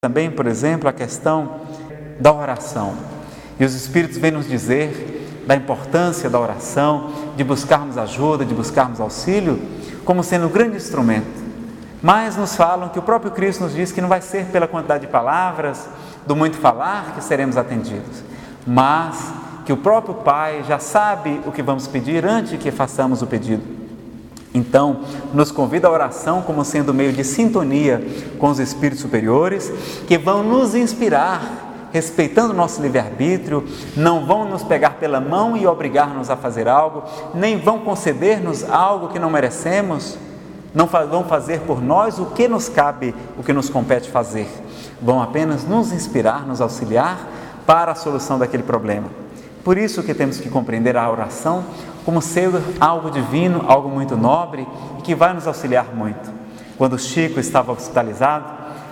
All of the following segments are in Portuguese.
Também, por exemplo, a questão da oração. E os Espíritos vêm nos dizer da importância da oração, de buscarmos ajuda, de buscarmos auxílio, como sendo um grande instrumento. Mas nos falam que o próprio Cristo nos diz que não vai ser pela quantidade de palavras, do muito falar, que seremos atendidos, mas que o próprio Pai já sabe o que vamos pedir antes que façamos o pedido. Então, nos convida a oração como sendo meio de sintonia com os Espíritos superiores, que vão nos inspirar, respeitando o nosso livre-arbítrio, não vão nos pegar pela mão e obrigar-nos a fazer algo, nem vão conceder-nos algo que não merecemos, não vão fazer por nós o que nos cabe, o que nos compete fazer, vão apenas nos inspirar, nos auxiliar para a solução daquele problema. Por isso que temos que compreender a oração como sendo algo divino, algo muito nobre e que vai nos auxiliar muito. Quando Chico estava hospitalizado,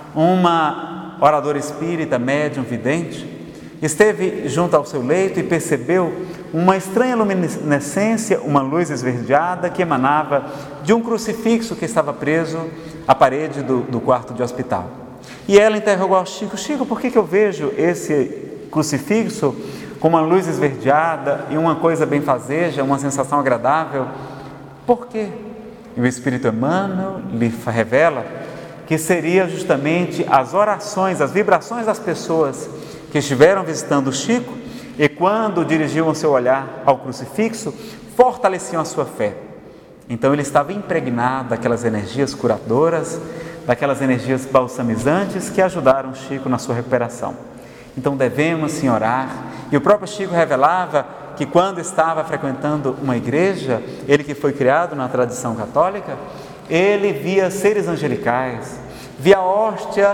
uma oradora espírita, médium, vidente, esteve junto ao seu leito e percebeu uma estranha luminescência, uma luz esverdeada que emanava de um crucifixo que estava preso à parede do quarto de hospital. E ela interrogou ao Chico: Chico, por que eu vejo esse crucifixo com uma luz esverdeada e uma coisa benfazeja, uma sensação agradável? Por quê? E o Espírito Emmanuel lhe revela que seria justamente as orações, as vibrações das pessoas que estiveram visitando o Chico e quando dirigiam o seu olhar ao crucifixo, fortaleciam a sua fé. Então ele estava impregnado daquelas energias curadoras, daquelas energias balsamizantes que ajudaram Chico na sua recuperação. Então devemos sim orar. E o próprio Chico revelava que quando estava frequentando uma igreja, ele que foi criado na tradição católica, ele via seres angelicais, via a hóstia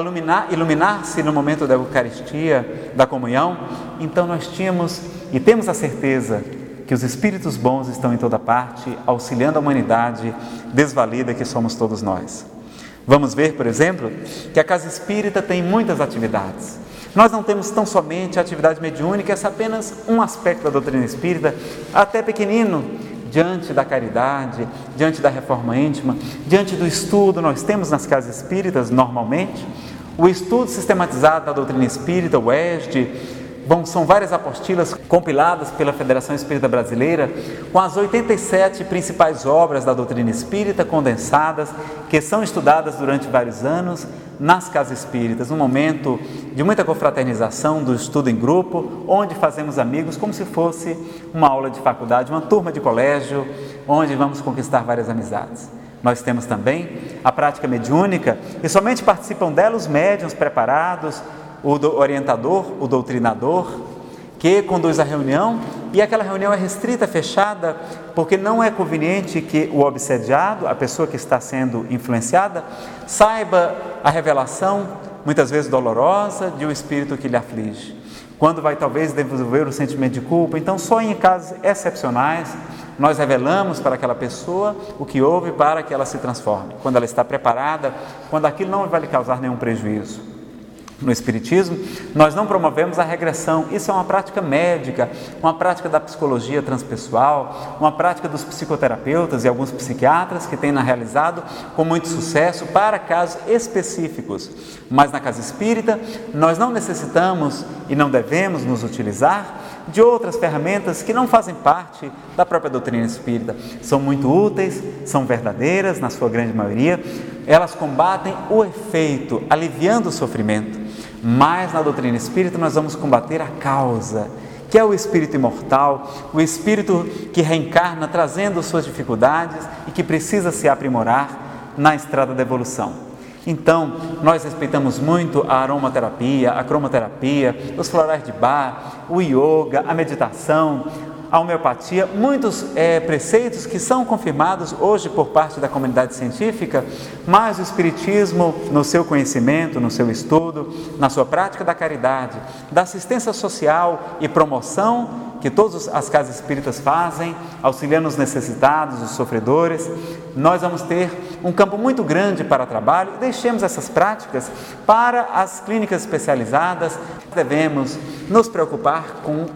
iluminar-se no momento da Eucaristia, da comunhão. Então nós tínhamos e temos a certeza que os Espíritos bons estão em toda parte, auxiliando a humanidade desvalida que somos todos nós. Vamos ver, por exemplo, que a Casa Espírita tem muitas atividades. Nós não temos tão somente a atividade mediúnica, essa é apenas um aspecto da doutrina espírita, até pequenino, diante da caridade, diante da reforma íntima, diante do estudo. Nós temos nas casas espíritas, normalmente, o estudo sistematizado da doutrina espírita, o ESD. São várias apostilas compiladas pela Federação Espírita Brasileira, com as 87 principais obras da doutrina espírita condensadas, que são estudadas durante vários anos nas casas espíritas, um momento de muita confraternização, do estudo em grupo, onde fazemos amigos como se fosse uma aula de faculdade, uma turma de colégio, onde vamos conquistar várias amizades. Nós temos também a prática mediúnica, e somente participam dela os médiuns preparados, o orientador, o doutrinador, que conduz a reunião, e aquela reunião é restrita, fechada, porque não é conveniente que o obsediado, a pessoa que está sendo influenciada, saiba a revelação, muitas vezes dolorosa, de um espírito que lhe aflige, quando vai talvez desenvolver o sentimento de culpa. Então só em casos excepcionais nós revelamos para aquela pessoa o que houve para que ela se transforme, quando ela está preparada, quando aquilo não vai lhe causar nenhum prejuízo. No Espiritismo, nós não promovemos a regressão. Isso é uma prática médica, uma prática da psicologia transpessoal, uma prática dos psicoterapeutas e alguns psiquiatras que têm realizado com muito sucesso para casos específicos. Mas na casa espírita, nós não necessitamos e não devemos nos utilizar de outras ferramentas que não fazem parte da própria doutrina espírita. São muito úteis, são verdadeiras na sua grande maioria, elas combatem o efeito, aliviando o sofrimento. Mas na doutrina espírita nós vamos combater a causa, que é o espírito imortal, o espírito que reencarna trazendo suas dificuldades e que precisa se aprimorar na estrada da evolução. Então, nós respeitamos muito a aromaterapia, a cromoterapia, os florais de Bach, o yoga, a meditação, a homeopatia, muitos preceitos que são confirmados hoje por parte da comunidade científica, mas o Espiritismo, no seu conhecimento, no seu estudo, na sua prática da caridade, da assistência social e promoção, que todas as casas espíritas fazem, auxiliando os necessitados, os sofredores, nós vamos ter um campo muito grande para trabalho. Deixemos essas práticas para as clínicas especializadas. Devemos nos preocupar com